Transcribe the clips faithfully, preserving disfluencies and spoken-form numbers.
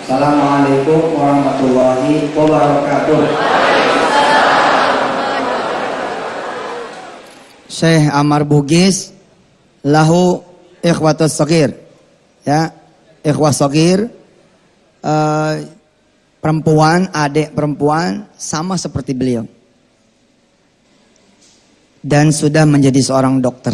Assalamualaikum warahmatullahi wabarakatuh. Syekh Amar Bugis lahu ikhwatus shagir, ya, ikhwah shagir, uh, perempuan, adik perempuan sama seperti beliau, dan sudah menjadi seorang dokter.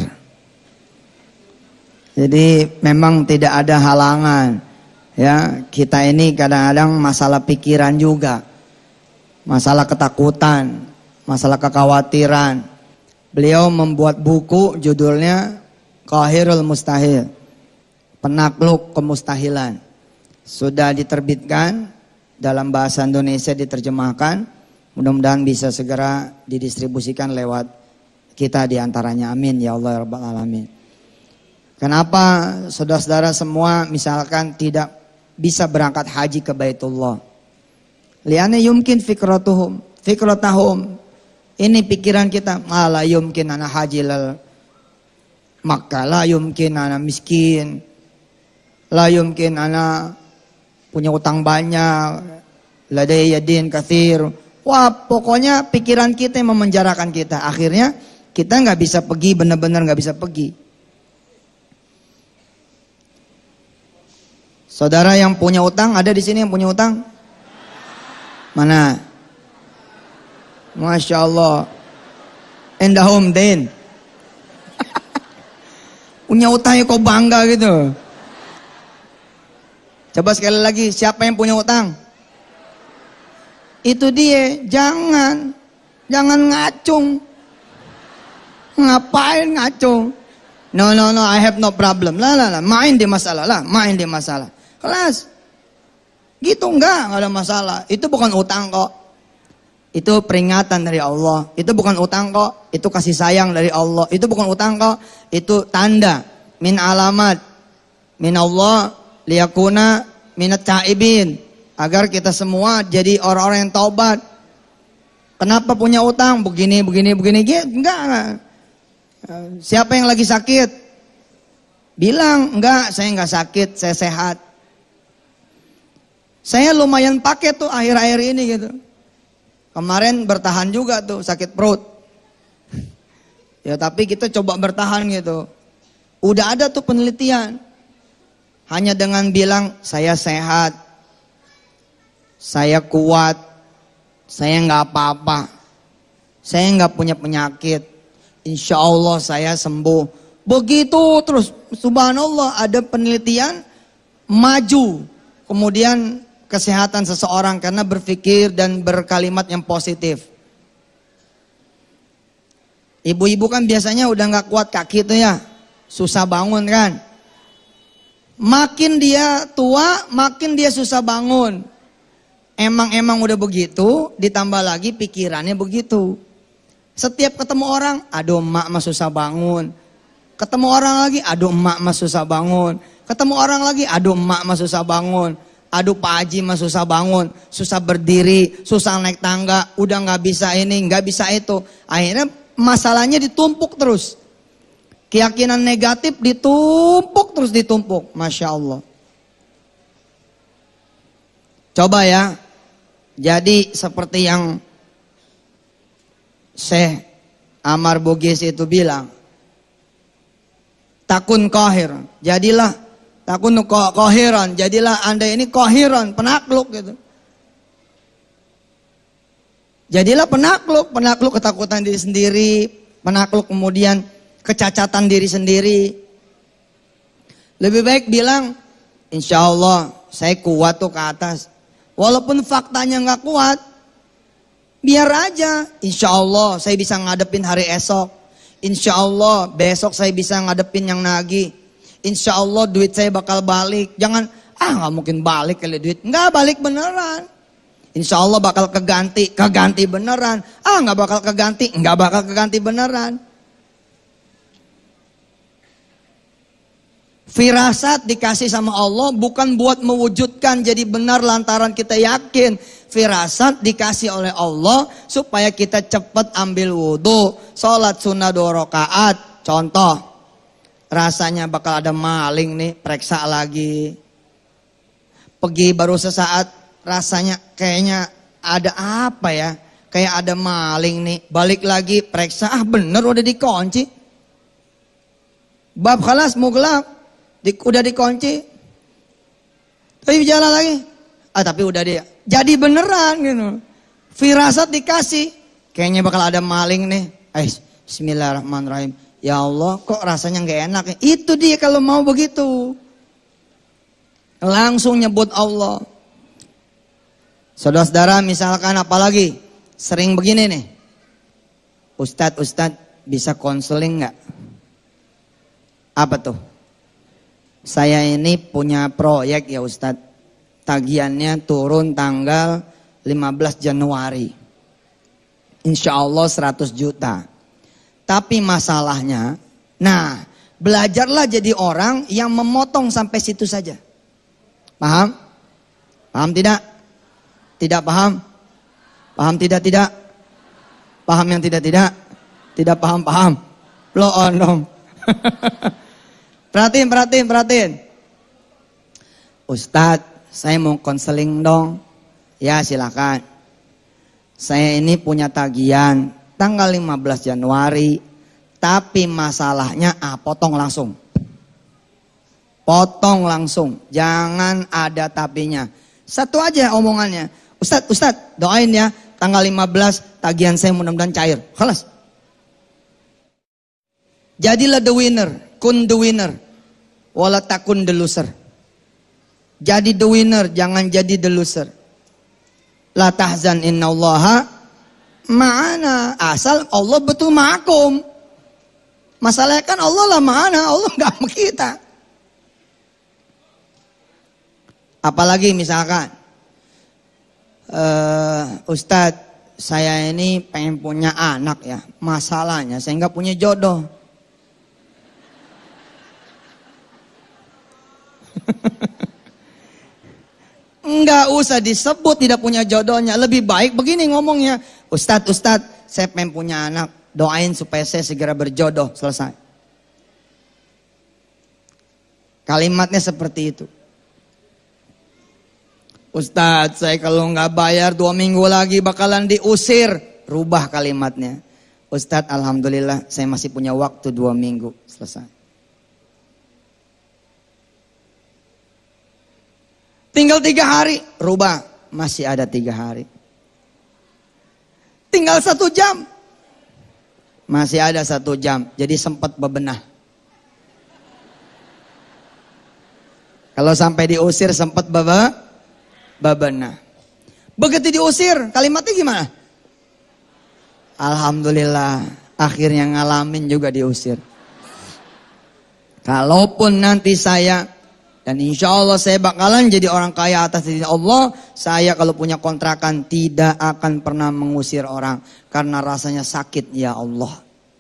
Jadi memang tidak ada halangan, ya. Kita ini kadang-kadang masalah pikiran juga, masalah ketakutan, masalah kekhawatiran. Beliau membuat buku judulnya Qahirul Mustahil, penakluk kemustahilan. Sudah diterbitkan dalam bahasa Indonesia, diterjemahkan. Mudah-mudahan bisa segera didistribusikan lewat kita diantaranya. Amin ya Allah ya Rabbal Alamin. Kenapa saudara-saudara semua misalkan tidak bisa berangkat haji ke Baitullah? Liane yumkin fikratuhum, fikratahum. Ini pikiran kita, la yumkin ana haji lal Makkah, la yumkin ana miskin, la yumkin ana punya utang banyak, ladai yadin kathir. Wah, pokoknya pikiran kita yang memenjarakan kita. Akhirnya kita nggak bisa pergi, benar-benar nggak bisa pergi. Saudara yang punya utang, ada di sini yang punya utang? Mana? Masya Allah. Endahum din. Punya utangnya kok bangga gitu. Coba sekali lagi, siapa yang punya utang? Itu dia, jangan. Jangan ngacung. Ngapain ngacung? No, no, no, I have no problem. Lah, lah, lah, main di masalah lah, main di masalah. Kelas. Gitu enggak, enggak ada masalah. Itu bukan utang kok. Itu peringatan dari Allah. Itu bukan utang kok. Itu kasih sayang dari Allah. Itu bukan utang kok. Itu tanda. Min alamat. Min Allah. Liyakuna minat ta'ibin. Agar kita semua jadi orang-orang yang taubat. Kenapa punya utang? Begini, begini, begini. Enggak, enggak. Siapa yang lagi sakit? Bilang, enggak, saya enggak sakit. Saya sehat. Saya lumayan pakai tuh akhir-akhir ini gitu. Kemarin bertahan juga tuh sakit perut. Ya tapi kita coba bertahan gitu. Udah ada tuh penelitian. Hanya dengan bilang saya sehat, saya kuat, saya nggak apa-apa, saya nggak punya penyakit, insya Allah saya sembuh. Begitu terus, subhanallah, ada penelitian maju. Kemudian kesehatan seseorang karena berpikir dan berkalimat yang positif. Ibu-ibu kan biasanya udah nggak kuat kaki tuh ya, susah bangun kan. Makin dia tua, makin dia susah bangun. Emang-emang udah begitu, ditambah lagi pikirannya begitu. Setiap ketemu orang, aduh emak mah susah bangun. Ketemu orang lagi, aduh emak mah susah bangun. Ketemu orang lagi, aduh emak mah susah bangun. Aduh Pak Haji mah susah bangun, susah berdiri, susah naik tangga, udah nggak bisa ini, nggak bisa itu. Akhirnya masalahnya ditumpuk terus. Keyakinan negatif ditumpuk terus ditumpuk, Masya Allah. Coba ya, jadi seperti yang Syekh Amar Bugis itu bilang, takun qahir, jadilah takun qahiran, jadilah Anda ini qahiran, penakluk gitu. Jadilah penakluk, penakluk ketakutan diri sendiri, penakluk kemudian kecacatan diri sendiri. Lebih baik bilang, insya Allah saya kuat tuh ke atas. Walaupun faktanya nggak kuat, biar aja. Insya Allah saya bisa ngadepin hari esok. Insya Allah besok saya bisa ngadepin yang nagih. Insya Allah duit saya bakal balik. Jangan, ah nggak mungkin balik kali duit. Nggak, balik beneran. Insya Allah bakal keganti, keganti beneran. Ah nggak bakal keganti, nggak bakal keganti beneran. Firasat dikasih sama Allah bukan buat mewujudkan jadi benar lantaran kita yakin. Firasat dikasih oleh Allah supaya kita cepat ambil wudhu, sholat sunnah dua rakaat. Contoh. Rasanya bakal ada maling nih, periksa lagi. Pergi baru sesaat rasanya kayaknya ada apa ya? Kayak ada maling nih. Balik lagi periksa, ah bener udah dikunci. Bab khalas mau gelap, di, udah dikunci. Tapi jalan lagi, ah tapi udah dia. Jadi beneran gitu. Firasat dikasih, kayaknya bakal ada maling nih. Eh, Bismillahirrahmanirrahim. Ya Allah, kok rasanya nggak enak ya? Itu dia kalau mau begitu. Langsung nyebut Allah. Saudara-saudara misalkan apalagi sering begini nih. Ustadz, Ustadz bisa konseling nggak? Apa tuh? Saya ini punya proyek ya Ustadz. Tagihannya turun tanggal lima belas Januari. Insya Allah seratus juta. Tapi masalahnya, nah belajarlah jadi orang yang memotong sampai situ saja. Paham? Paham tidak? Tidak paham? Paham tidak tidak? Paham yang tidak tidak? Tidak paham paham? Blow on dong. Perhatiin, perhatiin, perhatiin. Ustadz, saya mau konseling dong. Ya silakan. Saya ini punya tagihan tanggal lima belas Januari. Tapi masalahnya, ah potong langsung. Potong langsung, jangan ada tapinya. Satu aja omongannya. Ustadz, Ustadz doain ya tanggal lima belas tagihan saya mudah-mudahan cair. Khalas. Jadilah the winner, kun the winner. Wala takun the loser. Jadi the winner, jangan jadi the loser. La tahzan innallaha ma'ana. Asal Allah betul ma'akum. Masalahnya kan Allah lah ma'ana, Allah enggak sama kita. Apalagi misalkan, uh, Ustadz, saya ini pengen punya anak ya. Masalahnya saya nggak punya jodoh. Nggak usah disebut tidak punya jodohnya. Lebih baik begini ngomongnya. Ustadz, Ustadz, saya pengen punya anak. Doain supaya saya segera berjodoh. Selesai. Kalimatnya seperti itu. Ustadz, saya kalau nggak bayar dua minggu lagi bakalan diusir. Rubah kalimatnya. Ustadz, alhamdulillah saya masih punya waktu dua minggu. Selesai. Tinggal tiga hari. Rubah. Masih ada tiga hari. Tinggal satu jam. Masih ada satu jam. Jadi sempat bebenah. Kalau sampai diusir sempat bebe. Babana. Begitu diusir, kalimatnya gimana? Alhamdulillah, akhirnya ngalamin juga diusir. Kalaupun nanti saya, dan insya Allah saya bakalan jadi orang kaya atas izin Allah, saya kalau punya kontrakan tidak akan pernah mengusir orang. Karena rasanya sakit ya Allah.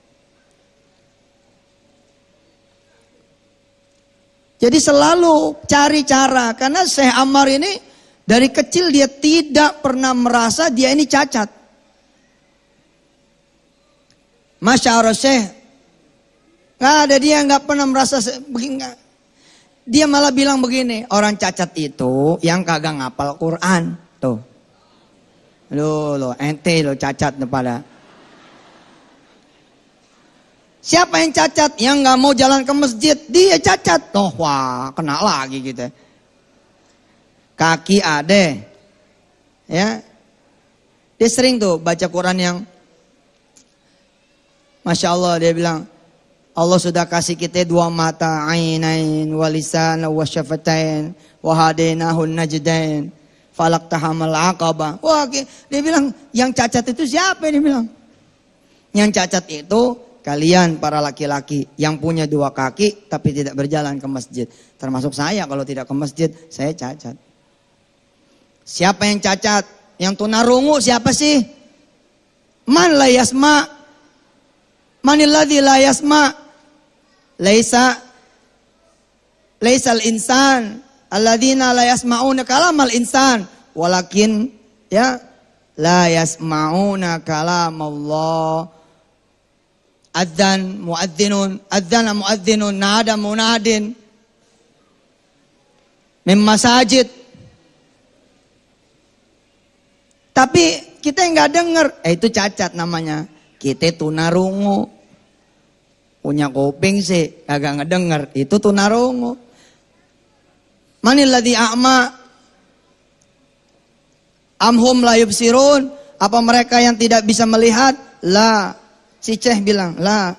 Jadi selalu cari cara, karena Syekh Ammar ini dari kecil dia tidak pernah merasa dia ini cacat. Masya Allah Syekh. Nggak ada, dia nggak pernah merasa begini. Dia malah bilang begini, orang cacat itu yang kagak ngapal Quran. Tuh. Loh, loh, ente lo cacat pada. Siapa yang cacat? Yang nggak mau jalan ke masjid, dia cacat. Toh, wah, kena lagi gitu. Kaki ade, ya, dia sering tuh baca Quran yang, masya Allah dia bilang, Allah sudah kasih kita dua mata, ainain, walisan, wasyafatain, wahadainahun najdain, falak tahamal aqabah. Wah, dia bilang yang cacat itu siapa? Dia bilang, yang cacat itu kalian para laki-laki yang punya dua kaki tapi tidak berjalan ke masjid. Termasuk saya, kalau tidak ke masjid saya cacat. Siapa yang cacat? Yang tunarungu siapa sih? Man la yasma. Manilladzi la yasma. Laisa laisal insan alladzina la yasmauna kalamal insan, walakin ya la yasmauna kalamallah. Adzan muadzinun, adzana muadzinun, nada munadin min masajid. Tapi kita nggak denger, eh itu cacat namanya. Kita tunarungu. Punya kuping sih, agak ngedenger. Itu tunarungu. Manil ladzi a'ma? Amhum la yubsirun? Apa mereka yang tidak bisa melihat? La. Si Ceh bilang, la.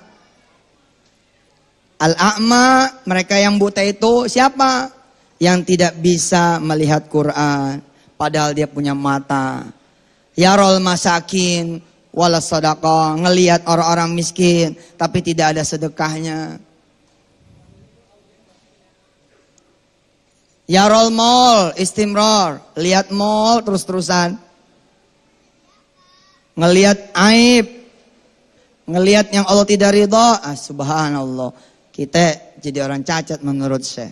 Al-a'ma, mereka yang buta itu siapa? Yang tidak bisa melihat Quran. Padahal dia punya mata. Yarol masakin, wala sadaqah. Ngelihat orang-orang miskin, tapi tidak ada sedekahnya. Yarol mall, istimror. Lihat mall terus-terusan. Ngelihat aib. Ngelihat yang Allah tidak ridha. Ah, subhanallah. Kita jadi orang cacat menurut saya.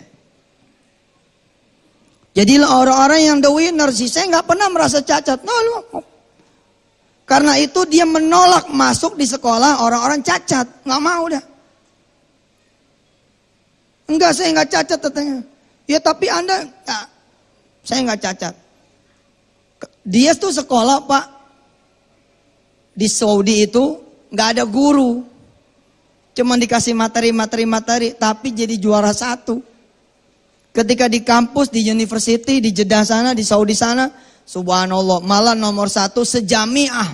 Jadilah orang-orang yang the winner sih. Saya nggak pernah merasa cacat. No, no. Karena itu dia menolak masuk di sekolah orang-orang cacat. Nggak mau dah. Enggak, saya nggak cacat katanya. Ya tapi Anda, ya, saya nggak cacat. Dia tuh sekolah Pak. Di Saudi itu nggak ada guru. Cuma dikasih materi-materi-materi, tapi jadi juara satu. Ketika di kampus, di university, di Jeddah sana, di Saudi sana, subhanallah, malah nomor satu sejamiah.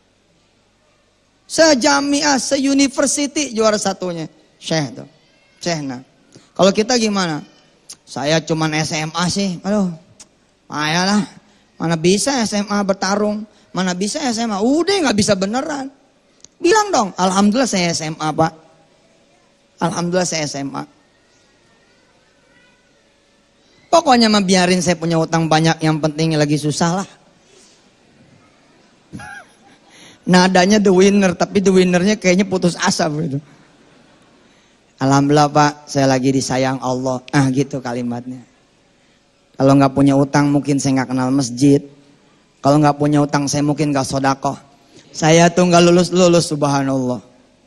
Sejamiah, se-university juara satunya. Syekh tuh, Syekh nah. Kalau kita gimana? Saya cuman S M A sih, aduh, ayalah, mana bisa S M A bertarung, mana bisa S M A, udah nggak bisa beneran. Bilang dong, alhamdulillah saya S M A Pak. Alhamdulillah saya S M A. Pokoknya mah biarin saya punya utang banyak, yang penting lagi susah lah. Nadanya the winner, tapi the winnernya kayaknya putus asa begitu. Alhamdulillah Pak, saya lagi disayang Allah. Ah gitu kalimatnya. Kalau nggak punya utang mungkin saya nggak kenal masjid. Kalau nggak punya utang saya mungkin nggak sodakoh. Saya tuh nggak lulus-lulus subhanallah.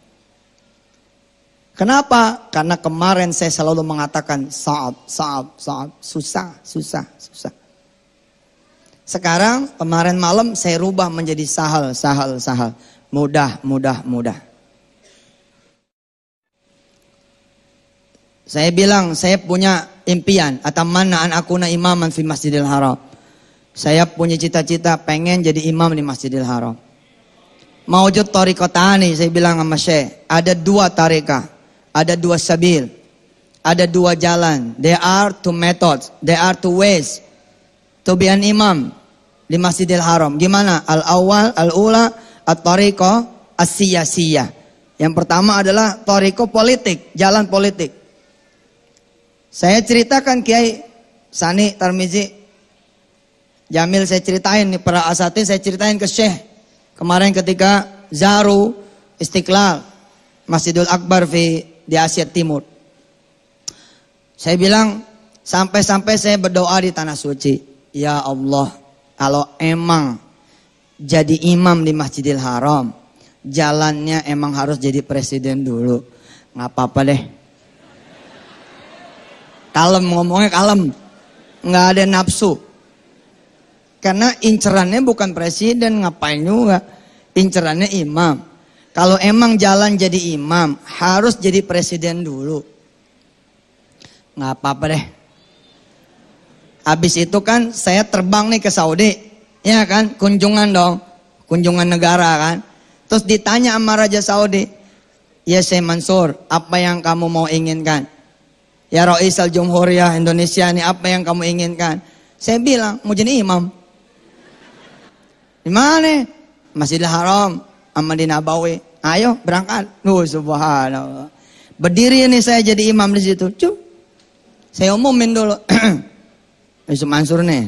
Kenapa? Karena kemarin saya selalu mengatakan saab, saab, saab, susah, susah, susah. Sekarang kemarin malam saya rubah menjadi sahal, sahal, sahal. Mudah, mudah, mudah. Saya bilang saya punya impian. Atamanna an akuna imaman fi Masjidil Haram. Saya punya cita-cita pengen jadi imam di Masjidil Haram. Maujud tariqatani, saya bilang sama Syekh. Ada dua tarekah. Ada dua sabil, ada dua jalan. There are two methods, there are two ways to be an imam di Masjidil Haram. Gimana? Al-awwal, al-ula, at-tariqah as-siyasiyah. Yang pertama adalah tariqah politik, jalan politik. Saya ceritakan Kiai Sani Tarmizi Jamil, saya ceritain nih para asatidz, saya ceritain ke Syekh. Kemarin ketika Zaru Istiqlal Masjidul Akbar di di Asia Timur. Saya bilang sampai-sampai saya berdoa di tanah suci. Ya Allah, kalau emang jadi imam di Masjidil Haram, jalannya emang harus jadi presiden dulu. Nggak apa-apa deh. Kalem ngomongnya, kalem. Nggak ada nafsu. Karena incerannya bukan presiden, ngapain juga. Incerannya imam. Kalau emang jalan jadi imam, harus jadi presiden dulu. Nggak apa-apa deh. Habis itu kan saya terbang nih ke Saudi. Ya kan, kunjungan dong. Kunjungan negara kan. Terus ditanya sama Raja Saudi. Ya Syekh Mansur, apa yang kamu mau inginkan? Ya Rais Al-Jumhuriyah Indonesia ini apa yang kamu inginkan? Saya bilang, mau jadi imam. Di mana? Masjidil Haram. Sama di Nabawi, ayo berangkat. Oh subhanallah. Berdiri nih saya jadi imam di situ. Cuk. Saya umumin dulu. Yusuf Mansur nih.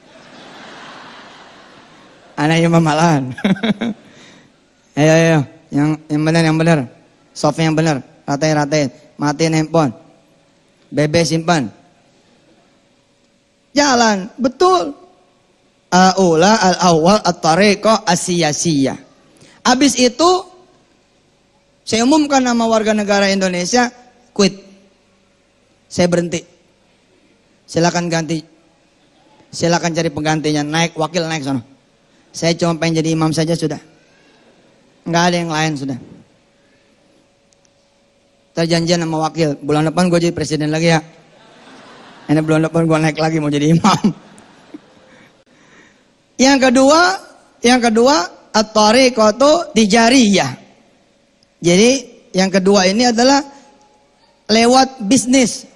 Anak imam malahan. Ayo ayo, yang yang benar yang benar. Soft yang benar. Ratain ratain. Matiin handphone. B B simpan. Jalan, betul. Aula al-awwal at-tariqah as-siyasiyah. Habis itu saya umumkan nama warga negara Indonesia quit. Saya berhenti. Silakan ganti. Silakan cari penggantinya, naik wakil naik sana. Saya cuma pengen jadi imam saja sudah. Nggak ada yang lain sudah. Terjanjian sama wakil, bulan depan gue jadi presiden lagi ya. Ini bulan depan gue naik lagi mau jadi imam. Yang kedua, yang kedua at-tariqatu tijariyah. Jadi yang kedua ini adalah lewat bisnis.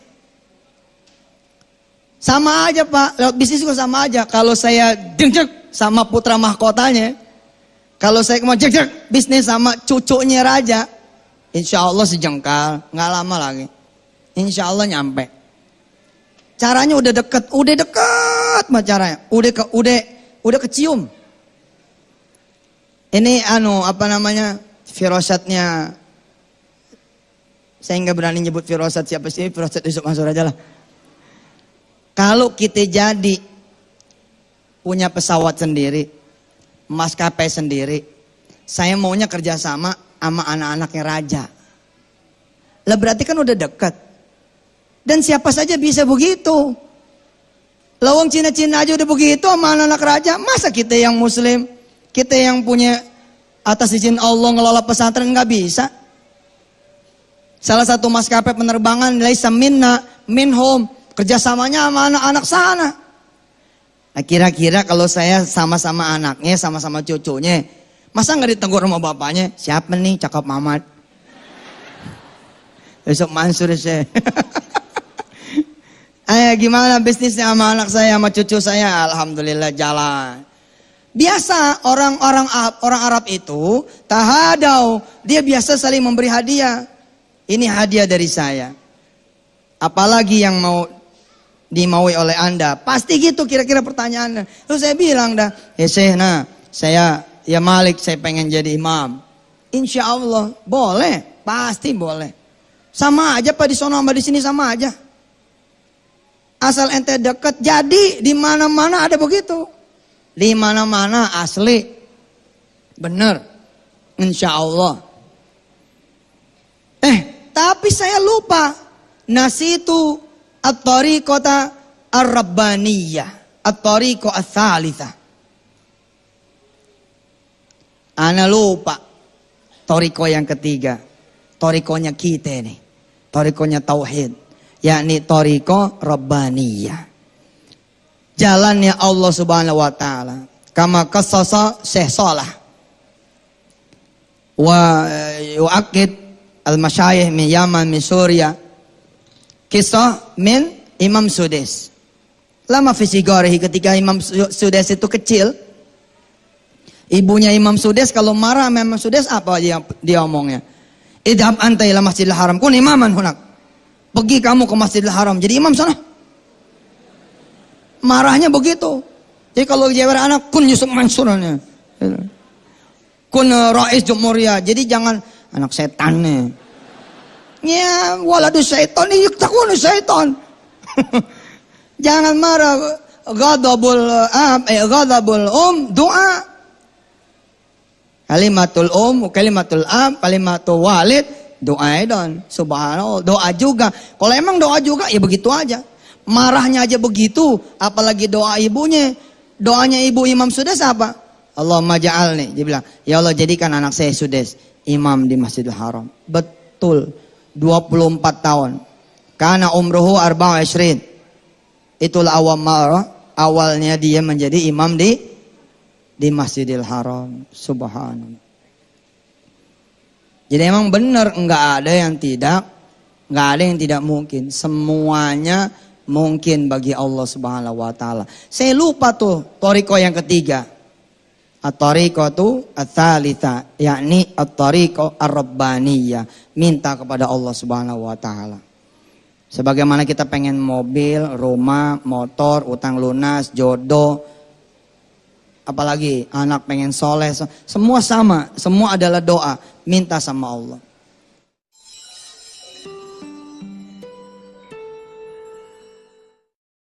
Sama aja Pak, lewat bisnis juga sama aja. Kalau saya jeng-jeng sama putra mahkotanya, kalau saya mau jeng-jeng bisnis sama cucunya raja, insya Allah sejengkal, nggak lama lagi. Insya Allah nyampe. Caranya udah deket, udah deket mah caranya, udah ke, udah, udah kecium. Ini anu apa namanya firasatnya. Saya nggak berani nyebut firasat siapa sih, firasat Yusuf Mansur aja lah. Kalau kita jadi punya pesawat sendiri, maskapai sendiri, saya maunya kerjasama sama anak-anaknya raja. Lah berarti kan udah dekat. Dan siapa saja bisa begitu. Lawang Cina-Cina aja udah begitu sama anak-anak raja. Masa kita yang muslim, kita yang punya atas izin Allah ngelola pesantren nggak bisa? Salah satu maskapai penerbangan laisa minna minhum, kerjasamanya sama anak-anak sana. Nah kira-kira kalau saya sama-sama anaknya, sama-sama cucunya, masa nggak ditegur sama bapaknya? Siapa nih cakep Mamat? Besok Mansur saya. Ayo gimana bisnisnya sama anak saya, sama cucu saya? Alhamdulillah jalan. Biasa orang-orang orang Arab itu tahadau, dia biasa saling memberi hadiah. Ini hadiah dari saya. Apalagi yang mau dimaui oleh Anda. Pasti gitu kira-kira pertanyaannya. Terus saya bilang dah, ya Syekh, nah saya ya Malik, saya pengen jadi imam. Insya Allah boleh, pasti boleh. Sama aja Pak, di sono sama di sini sama aja. Asal ente deket, jadi di mana-mana ada begitu. Di mana-mana asli, bener, insya Allah. Eh, tapi saya lupa. Nasitu at-tariqata ar-rabbaniyah, at-tariqa ats-tsalitsah. Ana lupa. Tariqo yang ketiga. Tariqonya kita nih. Tariqonya tauhid. Yakni tariqo rabbaniyah. Jalannya Allah Subhanahu wa taala. Kama qassasa Syekh Shalah. Wa yu'akkid al-masyayikh min Yaman min Suriah. Kisah min Imam Sudais. Lama fi sigarihi, ketika Imam Sudais itu kecil, ibunya Imam Sudais kalau marah sama Imam Sudais apa dia dia omongnya? Idhab anta ila Masjidil Haram kun imaman hunak. Pergi kamu ke Masjidil Haram jadi imam sana. Marahnya begitu. Jadi kalau jawab anak kun Yusuf Mansurnya. Kun Rais Jumhuriyah. Jadi jangan anak setan nih. Ya waladu syaitan yaktakunu syaitan. Jangan marah. Ghadabul ab eh ghadabul um doa. Kalimatul um, kalimatul ab, kalimatul walid, doa don. Subhanallah, doa juga. Kalau emang doa juga ya begitu aja. Marahnya aja begitu, apalagi doa ibunya. Doanya ibu Imam Sudais apa? Allahumma ja'alni. Dia bilang, ya Allah jadikan anak saya Sudais imam di Masjidil Haram. Betul, dua puluh empat tahun. Karena umruhu arba'a ishrin. Itulah awal marah, awalnya dia menjadi imam di di Masjidil Haram. Subhanallah. Jadi emang benar, enggak ada yang tidak, enggak ada yang tidak mungkin. Semuanya mungkin bagi Allah Subhanahu wa taala. Saya lupa tuh tariqah yang ketiga. At-tariqatu ats-tsalitsah, yakni at-tariqah ar-rabbaniyah, minta kepada Allah Subhanahu wa taala. Sebagaimana kita pengen mobil, rumah, motor, utang lunas, jodoh, apalagi anak pengen soleh, semua sama, semua adalah doa, minta sama Allah.